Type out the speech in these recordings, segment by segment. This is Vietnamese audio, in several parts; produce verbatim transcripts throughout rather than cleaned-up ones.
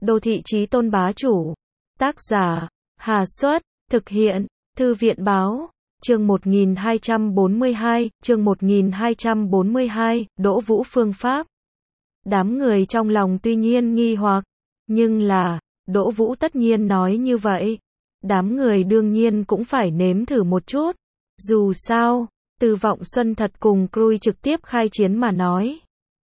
Đô thị chí tôn bá chủ. Tác giả, Hà Xuất, thực hiện, Thư viện Báo, chương một nghìn hai trăm bốn mươi hai, chương một nghìn hai trăm bốn mươi hai, Đỗ Vũ phương pháp. Đám người trong lòng tuy nhiên nghi hoặc, nhưng là, Đỗ Vũ tất nhiên nói như vậy. Đám người đương nhiên cũng phải nếm thử một chút. Dù sao, Từ Vọng Xuân thật cùng Krui trực tiếp khai chiến mà nói.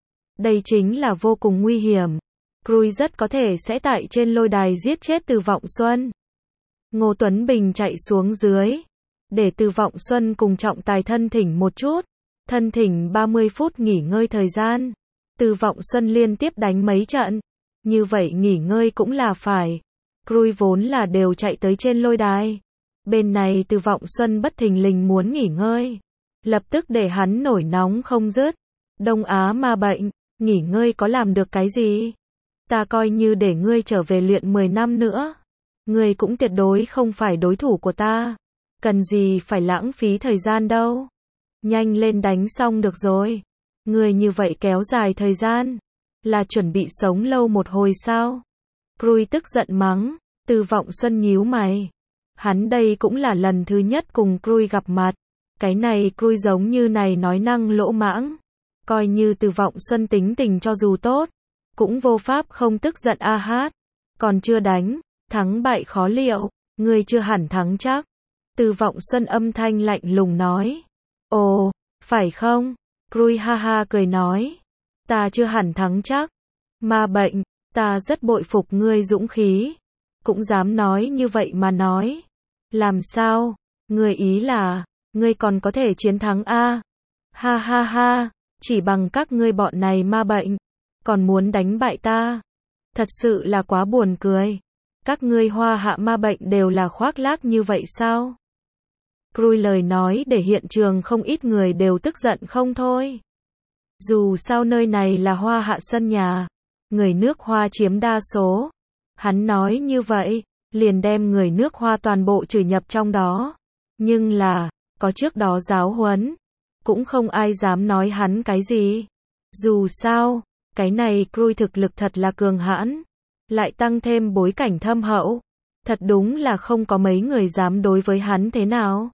Đây chính là vô cùng nguy hiểm. Krui rất có thể sẽ tại trên lôi đài giết chết Từ Vọng Xuân. Ngô Tuấn Bình chạy xuống dưới, để Từ Vọng Xuân cùng trọng tài thân thỉnh một chút. Thân thỉnh ba mươi phút nghỉ ngơi thời gian. Từ Vọng Xuân liên tiếp đánh mấy trận. Như vậy nghỉ ngơi cũng là phải. Krui vốn là đều chạy tới trên lôi đài. Bên này Từ Vọng Xuân bất thình lình muốn nghỉ ngơi. Lập tức để hắn nổi nóng không dứt. Đông Á ma bệnh, nghỉ ngơi có làm được cái gì? Ta coi như để ngươi trở về luyện mười năm nữa. Ngươi cũng tuyệt đối không phải đối thủ của ta. Cần gì phải lãng phí thời gian đâu. Nhanh lên đánh xong được rồi. Ngươi như vậy kéo dài thời gian. Là chuẩn bị sống lâu một hồi sao? Krui tức giận mắng. Từ Vọng Xuân nhíu mày. Hắn đây cũng là lần thứ nhất cùng Krui gặp mặt. Cái này Krui giống như này nói năng lỗ mãng. Coi như Từ Vọng Xuân tính tình cho dù tốt. Cũng vô pháp không tức giận a hát. Còn chưa đánh. Thắng bại khó liệu. Ngươi chưa hẳn thắng chắc. Từ Vọng Xuân âm thanh lạnh lùng nói. Ồ, phải không? Krui ha ha cười nói. Ta chưa hẳn thắng chắc. Ma bệnh, ta rất bội phục ngươi dũng khí. Cũng dám nói như vậy mà nói. Làm sao? Ngươi ý là, ngươi còn có thể chiến thắng a? Ha ha ha, chỉ bằng các ngươi bọn này ma bệnh, còn muốn đánh bại ta. Thật sự là quá buồn cười. Các ngươi hoa hạ ma bệnh đều là khoác lác như vậy sao? Krui lời nói để hiện trường không ít người đều tức giận không thôi. Dù sao nơi này là hoa hạ sân nhà. Người nước hoa chiếm đa số. Hắn nói như vậy, liền đem người nước hoa toàn bộ trừ nhập trong đó. Nhưng là, có trước đó giáo huấn, cũng không ai dám nói hắn cái gì. Dù sao, cái này Krui thực lực thật là cường hãn. Lại tăng thêm bối cảnh thâm hậu. Thật đúng là không có mấy người dám đối với hắn thế nào.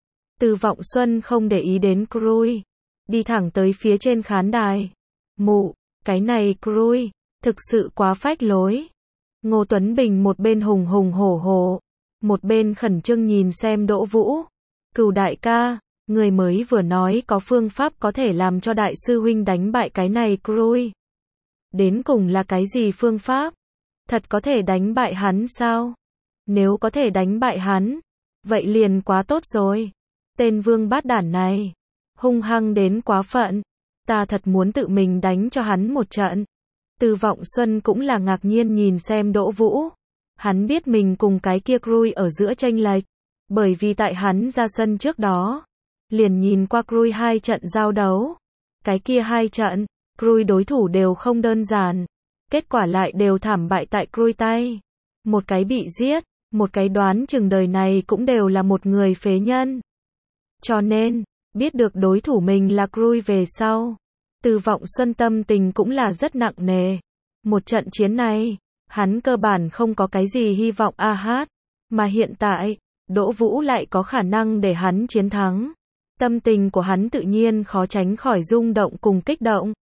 Từ Vọng Xuân không để ý đến Krui. Đi thẳng tới phía trên khán đài. Mụ, cái này Krui, thực sự quá phách lối. Ngô Tuấn Bình một bên hùng hùng hổ hổ. Một bên khẩn trương nhìn xem Đỗ Vũ. Cửu đại ca, người mới vừa nói có phương pháp có thể làm cho đại sư huynh đánh bại cái này Krui. Đến cùng là cái gì phương pháp? Thật có thể đánh bại hắn sao? Nếu có thể đánh bại hắn, vậy liền quá tốt rồi. Tên vương bát đản này, hung hăng đến quá phận. Ta thật muốn tự mình đánh cho hắn một trận. Từ Vọng Xuân cũng là ngạc nhiên nhìn xem Đỗ Vũ. Hắn biết mình cùng cái kia Krui ở giữa chênh lệch. Bởi vì tại hắn ra sân trước đó, liền nhìn qua Krui hai trận giao đấu. Cái kia hai trận, Krui đối thủ đều không đơn giản. Kết quả lại đều thảm bại tại Krui tay. Một cái bị giết, một cái đoán chừng đời này cũng đều là một người phế nhân. Cho nên, biết được đối thủ mình là Krui về sau, Từ Vọng Xuân tâm tình cũng là rất nặng nề. Một trận chiến này, hắn cơ bản không có cái gì hy vọng a hát. Mà hiện tại, Đỗ Vũ lại có khả năng để hắn chiến thắng. Tâm tình của hắn tự nhiên khó tránh khỏi rung động cùng kích động.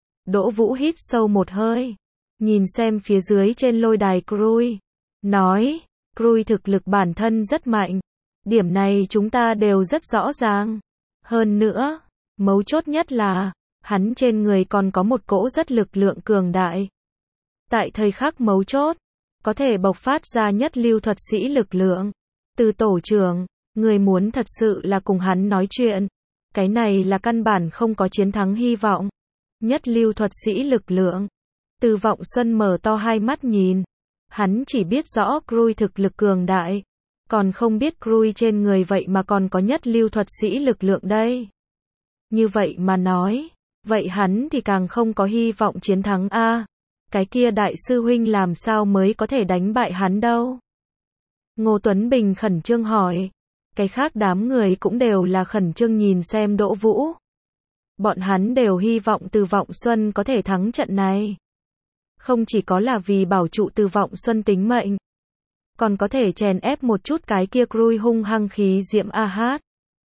Đỗ Vũ hít sâu một hơi. Nhìn xem phía dưới trên lôi đài Krui. Nói, Krui thực lực bản thân rất mạnh. Điểm này chúng ta đều rất rõ ràng. Hơn nữa, mấu chốt nhất là, hắn trên người còn có một cỗ rất lực lượng cường đại. Tại thời khắc mấu chốt, có thể bộc phát ra nhất lưu thuật sĩ lực lượng. Từ tổ trưởng, người muốn thật sự là cùng hắn nói chuyện. Cái này là căn bản không có chiến thắng hy vọng. Nhất lưu thuật sĩ lực lượng. Từ Vọng Xuân mở to hai mắt nhìn. Hắn chỉ biết rõ Krui thực lực cường đại. Còn không biết Krui trên người vậy mà còn có nhất lưu thuật sĩ lực lượng đây. Như vậy mà nói, vậy hắn thì càng không có hy vọng chiến thắng a. Cái kia đại sư huynh làm sao mới có thể đánh bại hắn đâu? Ngô Tuấn Bình khẩn trương hỏi. Cái khác đám người cũng đều là khẩn trương nhìn xem Đỗ Vũ. Bọn hắn đều hy vọng Từ Vọng Xuân có thể thắng trận này. Không chỉ có là vì bảo trụ Từ Vọng Xuân tính mệnh, còn có thể chèn ép một chút cái kia Krui hung hăng khí diệm A Hát.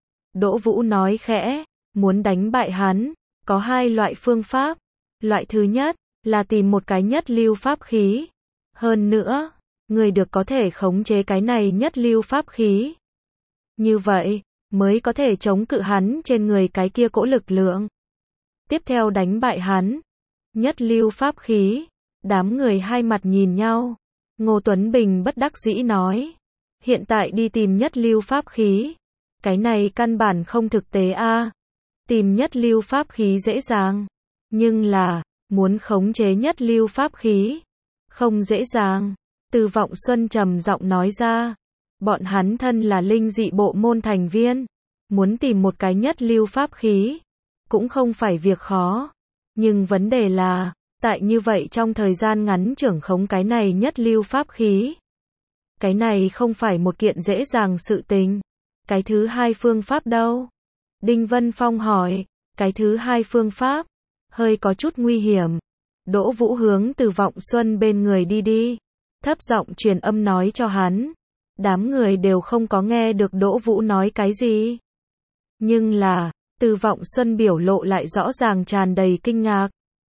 Đỗ Vũ nói khẽ, muốn đánh bại hắn, có hai loại phương pháp. Loại thứ nhất, là tìm một cái nhất lưu pháp khí. Hơn nữa, người được có thể khống chế cái này nhất lưu pháp khí. Như vậy, mới có thể chống cự hắn trên người cái kia cỗ lực lượng. Tiếp theo đánh bại hắn. Nhất lưu pháp khí. Đám người hai mặt nhìn nhau. Ngô Tuấn Bình bất đắc dĩ nói. Hiện tại đi tìm nhất lưu pháp khí. Cái này căn bản không thực tế a. Tìm nhất lưu pháp khí dễ dàng. Nhưng là, muốn khống chế nhất lưu pháp khí. Không dễ dàng. Từ Vọng Xuân trầm giọng nói ra. Bọn hắn thân là linh dị bộ môn thành viên. Muốn tìm một cái nhất lưu pháp khí. Cũng không phải việc khó. Nhưng vấn đề là, tại như vậy trong thời gian ngắn trưởng khống cái này nhất lưu pháp khí. Cái này không phải một kiện dễ dàng sự tình. Cái thứ hai phương pháp đâu? Đinh Vân Phong hỏi. Cái thứ hai phương pháp, hơi có chút nguy hiểm. Đỗ Vũ hướng Từ Vọng Xuân bên người đi đi. Thấp giọng truyền âm nói cho hắn. Đám người đều không có nghe được Đỗ Vũ nói cái gì. Nhưng là, Từ Vọng Xuân biểu lộ lại rõ ràng tràn đầy kinh ngạc.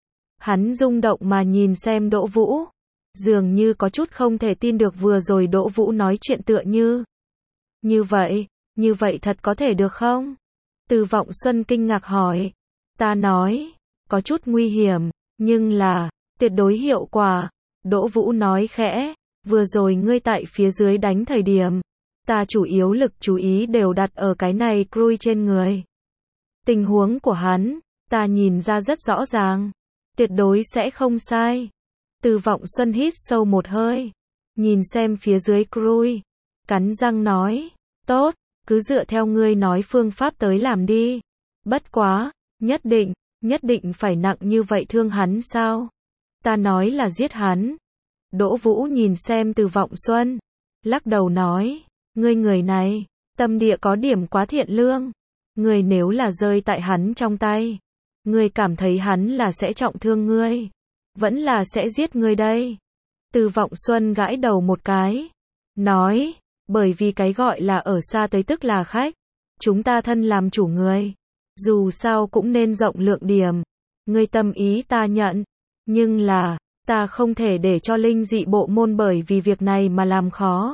Hắn rung động mà nhìn xem Đỗ Vũ. Dường như có chút không thể tin được vừa rồi Đỗ Vũ nói chuyện tựa như. Như vậy, như vậy thật có thể được không? Từ Vọng Xuân kinh ngạc hỏi. Ta nói, có chút nguy hiểm, nhưng là, tuyệt đối hiệu quả. Đỗ Vũ nói khẽ, vừa rồi ngươi tại phía dưới đánh thời điểm. Ta chủ yếu lực chú ý đều đặt ở cái này Krui trên người. Tình huống của hắn, ta nhìn ra rất rõ ràng. Tuyệt đối sẽ không sai. Từ Vọng Xuân hít sâu một hơi. Nhìn xem phía dưới Krui. Cắn răng nói. Tốt, cứ dựa theo ngươi nói phương pháp tới làm đi. Bất quá, nhất định, nhất định phải nặng như vậy thương hắn sao? Ta nói là giết hắn. Đỗ Vũ nhìn xem Từ Vọng Xuân. Lắc đầu nói. Ngươi người này, tâm địa có điểm quá thiện lương. Ngươi nếu là rơi tại hắn trong tay. Ngươi cảm thấy hắn là sẽ trọng thương ngươi. Vẫn là sẽ giết ngươi đây. Từ Vọng Xuân gãi đầu một cái. Nói, bởi vì cái gọi là ở xa tới tức là khách. Chúng ta thân làm chủ người. Dù sao cũng nên rộng lượng điểm. Ngươi tâm ý ta nhận. Nhưng là, ta không thể để cho linh dị bộ môn bởi vì việc này mà làm khó.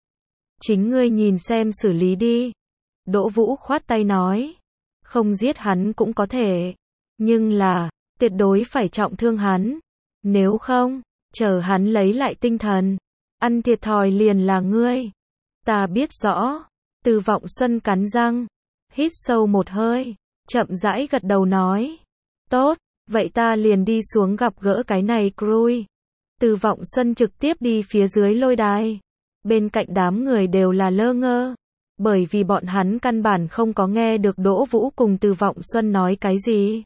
Chính ngươi nhìn xem xử lý đi. Đỗ Vũ khoát tay nói. Không giết hắn cũng có thể. Nhưng là, tuyệt đối phải trọng thương hắn. Nếu không, chờ hắn lấy lại tinh thần. Ăn thiệt thòi liền là ngươi. Ta biết rõ. Từ Vọng Xuân cắn răng. Hít sâu một hơi. Chậm rãi gật đầu nói. Tốt, vậy ta liền đi xuống gặp gỡ cái này Krui. Từ Vọng Xuân trực tiếp đi phía dưới lôi đài. Bên cạnh đám người đều là lơ ngơ. Bởi vì bọn hắn căn bản không có nghe được Đỗ Vũ cùng Từ Vọng Xuân nói cái gì.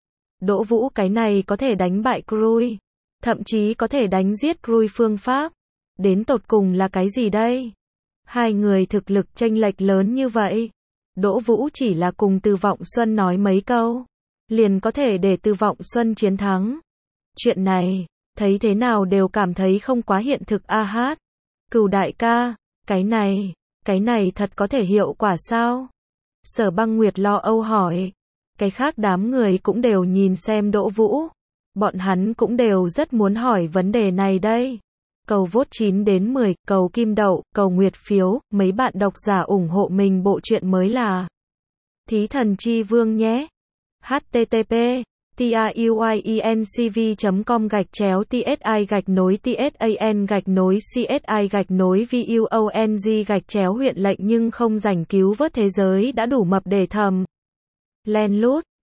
Đỗ Vũ cái này có thể đánh bại Krui. Thậm chí có thể đánh giết Krui phương pháp. Đến tột cùng là cái gì đây? Hai người thực lực chênh lệch lớn như vậy. Đỗ Vũ chỉ là cùng Từ Vọng Xuân nói mấy câu. Liền có thể để Từ Vọng Xuân chiến thắng. Chuyện này, thấy thế nào đều cảm thấy không quá hiện thực a hát. Cửu đại ca, cái này, cái này thật có thể hiệu quả sao? Sở Băng Nguyệt lo âu hỏi. Cái khác đám người cũng đều nhìn xem Đỗ Vũ. Bọn hắn cũng đều rất muốn hỏi vấn đề này đây. Cầu vote chín đến mười, cầu kim đậu, cầu nguyệt phiếu, mấy bạn độc giả ủng hộ mình bộ truyện mới là Thí Thần Chi Vương nhé. http tuienCV chấm com gạch chéo tsi gạch nối tsan gạch nối csi gạch nối vuong gạch chéo huyện lệnh nhưng không rảnh cứu vớt thế giới đã đủ mập để thầm. Len lút